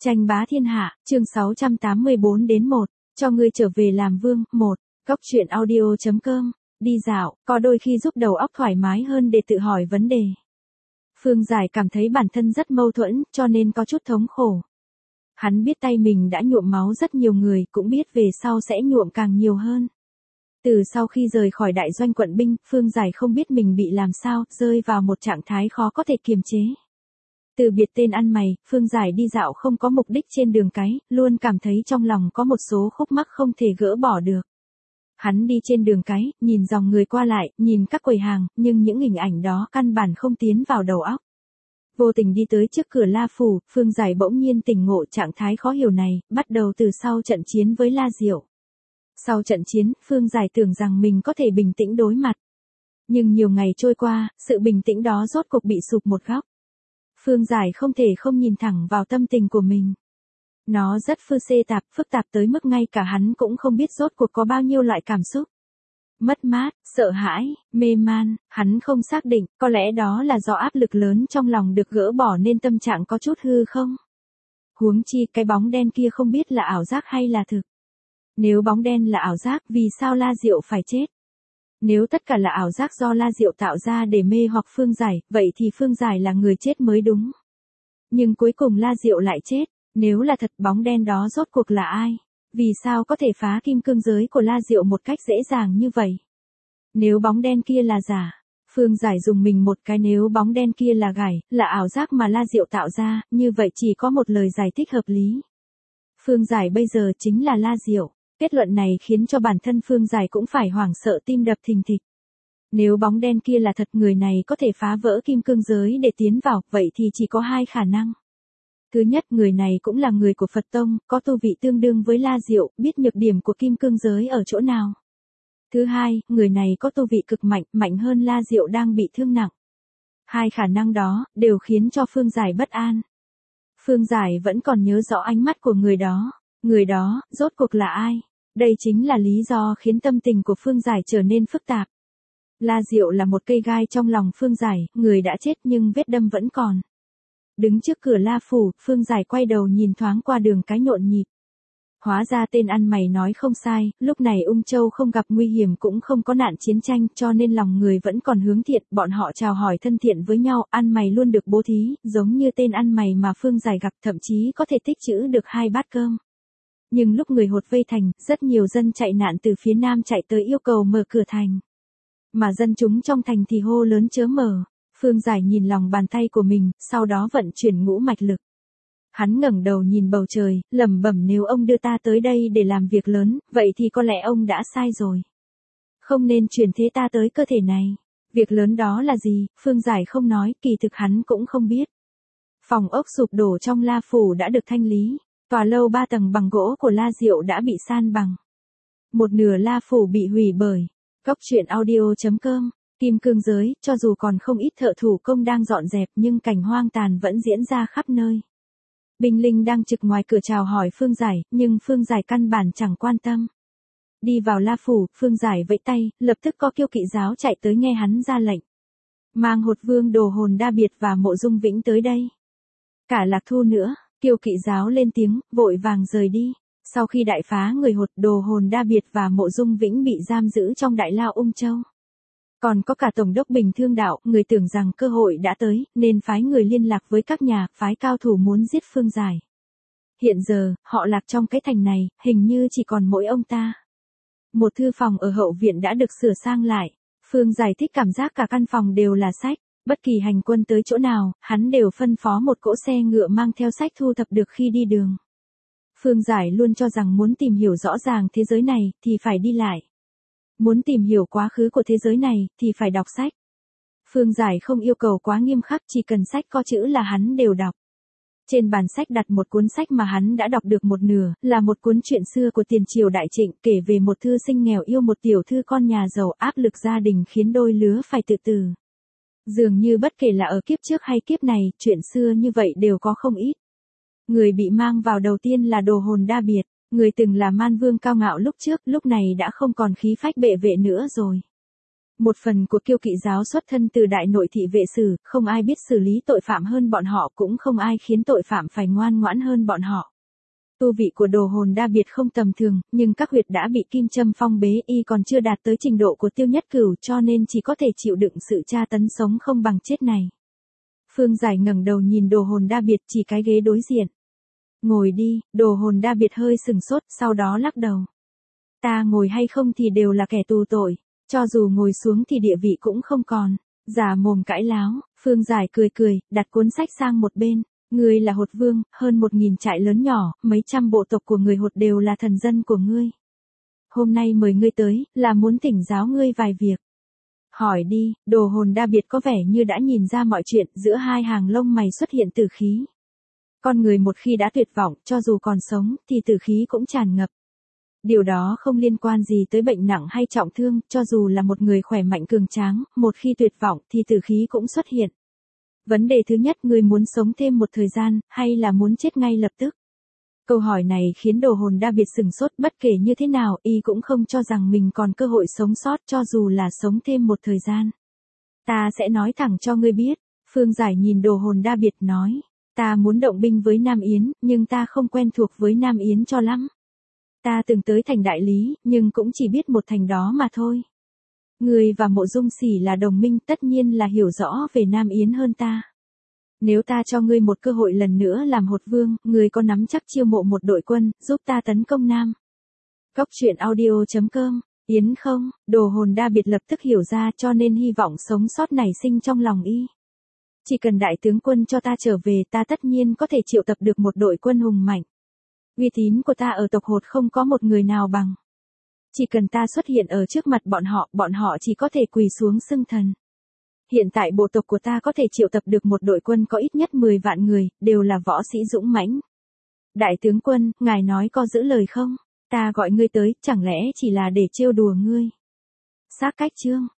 Tranh bá thiên hạ, chương 684-1, cho ngươi trở về làm vương, 1, góc truyện audio.com, đi dạo, có đôi khi giúp đầu óc thoải mái hơn để tự hỏi vấn đề. Phương Giải cảm thấy bản thân rất mâu thuẫn, cho nên có chút thống khổ. Hắn biết tay mình đã nhuộm máu rất nhiều người, cũng biết về sau sẽ nhuộm càng nhiều hơn. Từ sau khi rời khỏi đại doanh quận binh, Phương Giải không biết mình bị làm sao, rơi vào một trạng thái khó có thể kiềm chế. Từ biệt tên ăn mày, Phương Giải đi dạo không có mục đích trên đường cái, luôn cảm thấy trong lòng có một số khúc mắc không thể gỡ bỏ được. Hắn đi trên đường cái, nhìn dòng người qua lại, nhìn các quầy hàng, nhưng những hình ảnh đó căn bản không tiến vào đầu óc. Vô tình đi tới trước cửa La Phủ, Phương Giải bỗng nhiên tỉnh ngộ trạng thái khó hiểu này, bắt đầu từ sau trận chiến với La Diệu. Sau trận chiến, Phương Giải tưởng rằng mình có thể bình tĩnh đối mặt. Nhưng nhiều ngày trôi qua, sự bình tĩnh đó rốt cuộc bị sụp một góc. Phương Giải không thể không nhìn thẳng vào tâm tình của mình. Nó rất phức tạp tới mức ngay cả hắn cũng không biết rốt cuộc có bao nhiêu loại cảm xúc. Mất mát, sợ hãi, mê man, hắn không xác định, có lẽ đó là do áp lực lớn trong lòng được gỡ bỏ nên tâm trạng có chút hư không. Huống chi cái bóng đen kia không biết là ảo giác hay là thực. Nếu bóng đen là ảo giác, vì sao La Diệu phải chết? Nếu tất cả là ảo giác do La Diệu tạo ra để mê hoặc Phương Giải, vậy thì Phương Giải là người chết mới đúng. Nhưng cuối cùng La Diệu lại chết, nếu là thật bóng đen đó rốt cuộc là ai? Vì sao có thể phá kim cương giới của La Diệu một cách dễ dàng như vậy? Nếu bóng đen kia là giả, Phương Giải dùng mình một cái nếu bóng đen kia là gài, là ảo giác mà La Diệu tạo ra, như vậy chỉ có một lời giải thích hợp lý. Phương Giải bây giờ chính là La Diệu. Kết luận này khiến cho bản thân Phương Giải cũng phải hoảng sợ tim đập thình thịch. Nếu bóng đen kia là thật, người này có thể phá vỡ kim cương giới để tiến vào, vậy thì chỉ có hai khả năng. Thứ nhất, người này cũng là người của Phật Tông, có tu vị tương đương với La Diệu, biết nhược điểm của kim cương giới ở chỗ nào. Thứ hai, người này có tu vị cực mạnh, mạnh hơn La Diệu đang bị thương nặng. Hai khả năng đó, đều khiến cho Phương Giải bất an. Phương Giải vẫn còn nhớ rõ ánh mắt của người đó. Người đó, rốt cuộc là ai? Đây chính là lý do khiến tâm tình của Phương Giải trở nên phức tạp. La Diệu là một cây gai trong lòng Phương Giải, người đã chết nhưng vết đâm vẫn còn. Đứng trước cửa La Phủ, Phương Giải quay đầu nhìn thoáng qua đường cái nhộn nhịp. Hóa ra tên ăn mày nói không sai, lúc này Ung Châu không gặp nguy hiểm cũng không có nạn chiến tranh, cho nên lòng người vẫn còn hướng thiện, bọn họ chào hỏi thân thiện với nhau, ăn mày luôn được bố thí, giống như tên ăn mày mà Phương Giải gặp thậm chí có thể tích trữ được 2 bát cơm. Nhưng lúc người hột vây thành, rất nhiều dân chạy nạn từ phía nam chạy tới yêu cầu mở cửa thành. Mà dân chúng trong thành thì hô lớn chớ mở. Phương Giải nhìn lòng bàn tay của mình, sau đó vận chuyển ngũ mạch lực. Hắn ngẩng đầu nhìn bầu trời, lẩm bẩm nếu ông đưa ta tới đây để làm việc lớn, vậy thì có lẽ ông đã sai rồi. Không nên chuyển thế ta tới cơ thể này. Việc lớn đó là gì, Phương Giải không nói, kỳ thực hắn cũng không biết. Phòng ốc sụp đổ trong La Phủ đã được thanh lý. Tòa lâu 3 tầng bằng gỗ của La Diệu đã bị san bằng. Một nửa La Phủ bị hủy bởi góc truyện audio.com. Kim cương giới, cho dù còn không ít thợ thủ công đang dọn dẹp nhưng cảnh hoang tàn vẫn diễn ra khắp nơi. Binh lính đang trực ngoài cửa chào hỏi Phương Giải, nhưng Phương Giải căn bản chẳng quan tâm. Đi vào La Phủ, Phương Giải vẫy tay, lập tức có Kiêu Kỵ giáo chạy tới nghe hắn ra lệnh. Mang Hột Vương Đồ Hồn Đa Biệt và Mộ Dung Vĩnh tới đây. Cả Lạc Thu nữa. Kiêu Kỵ giáo lên tiếng, vội vàng rời đi. Sau khi đại phá người hột, Đồ Hồn Đa Biệt và Mộ Dung Vĩnh bị giam giữ trong đại lao Ung Châu. Còn có cả Tổng đốc Bình Thương Đạo, người tưởng rằng cơ hội đã tới, nên phái người liên lạc với các nhà, phái cao thủ muốn giết Phương Giải. Hiện giờ, họ Lạc trong cái thành này, hình như chỉ còn mỗi ông ta. Một thư phòng ở hậu viện đã được sửa sang lại. Phương Giải thích cảm giác cả căn phòng đều là sách. Bất kỳ hành quân tới chỗ nào, hắn đều phân phó một cỗ xe ngựa mang theo sách thu thập được khi đi đường. Phương Giải luôn cho rằng muốn tìm hiểu rõ ràng thế giới này, thì phải đi lại. Muốn tìm hiểu quá khứ của thế giới này, thì phải đọc sách. Phương Giải không yêu cầu quá nghiêm khắc, chỉ cần sách có chữ là hắn đều đọc. Trên bàn sách đặt một cuốn sách mà hắn đã đọc được một nửa, là một cuốn truyện xưa của tiền triều Đại Trịnh, kể về một thư sinh nghèo yêu một tiểu thư con nhà giàu, áp lực gia đình khiến đôi lứa phải tự tử. Dường như bất kể là ở kiếp trước hay kiếp này, chuyện xưa như vậy đều có không ít. Người bị mang vào đầu tiên là Đồ Hồn Đa Biệt, người từng là man vương cao ngạo lúc trước, lúc này đã không còn khí phách bệ vệ nữa rồi. Một phần của kiêu kỵ giáo xuất thân từ đại nội thị vệ sử, không ai biết xử lý tội phạm hơn bọn họ, cũng không ai khiến tội phạm phải ngoan ngoãn hơn bọn họ. Tu vị của đồ hồn đa biệt không tầm thường, nhưng các huyệt đã bị kim châm phong bế, y còn chưa đạt tới trình độ của Tiêu Nhất Cửu, cho nên chỉ có thể chịu đựng sự tra tấn sống không bằng chết này. Phương Giải ngẩng đầu nhìn đồ hồn đa biệt chỉ cái ghế đối diện. Ngồi đi, đồ hồn đa biệt hơi sừng sốt, sau đó lắc đầu. Ta ngồi hay không thì đều là kẻ tù tội, cho dù ngồi xuống thì địa vị cũng không còn. Giả mồm cãi láo, Phương Giải cười cười, đặt cuốn sách sang một bên. Ngươi là Hột Vương, hơn 1000 trại lớn nhỏ, mấy trăm bộ tộc của người Hột đều là thần dân của ngươi. Hôm nay mời ngươi tới, là muốn thỉnh giáo ngươi vài việc. Hỏi đi, đồ hồn đa biệt có vẻ như đã nhìn ra mọi chuyện, giữa hai hàng lông mày xuất hiện tử khí. Con người một khi đã tuyệt vọng, cho dù còn sống, thì tử khí cũng tràn ngập. Điều đó không liên quan gì tới bệnh nặng hay trọng thương, cho dù là một người khỏe mạnh cường tráng, một khi tuyệt vọng thì tử khí cũng xuất hiện. Vấn đề thứ nhất, ngươi muốn sống thêm một thời gian, hay là muốn chết ngay lập tức? Câu hỏi này khiến đồ hồn đa biệt sừng sốt, bất kể như thế nào, y cũng không cho rằng mình còn cơ hội sống sót cho dù là sống thêm một thời gian. Ta sẽ nói thẳng cho ngươi biết, Phương Giải nhìn đồ hồn đa biệt nói. Ta muốn động binh với Nam Yến, nhưng ta không quen thuộc với Nam Yến cho lắm. Ta từng tới thành Đại Lý, nhưng cũng chỉ biết một thành đó mà thôi. Ngươi và Mộ Dung Sỉ là đồng minh, tất nhiên là hiểu rõ về Nam Yến hơn ta. Nếu ta cho ngươi một cơ hội lần nữa làm Hột Vương, ngươi có nắm chắc chiêu mộ một đội quân, giúp ta tấn công Nam? Góc truyện audio.com, Yến không, đồ hồn đa biệt lập tức hiểu ra, cho nên hy vọng sống sót nảy sinh trong lòng y. Chỉ cần đại tướng quân cho ta trở về, ta tất nhiên có thể triệu tập được một đội quân hùng mạnh. Uy tín của ta ở tộc Hột không có một người nào bằng. Chỉ cần ta xuất hiện ở trước mặt bọn họ chỉ có thể quỳ xuống xưng thần. Hiện tại bộ tộc của ta có thể triệu tập được một đội quân có ít nhất 10 vạn người, đều là võ sĩ dũng mãnh. Đại tướng quân, ngài nói có giữ lời không? Ta gọi ngươi tới, chẳng lẽ chỉ là để trêu đùa ngươi? Xác cách chương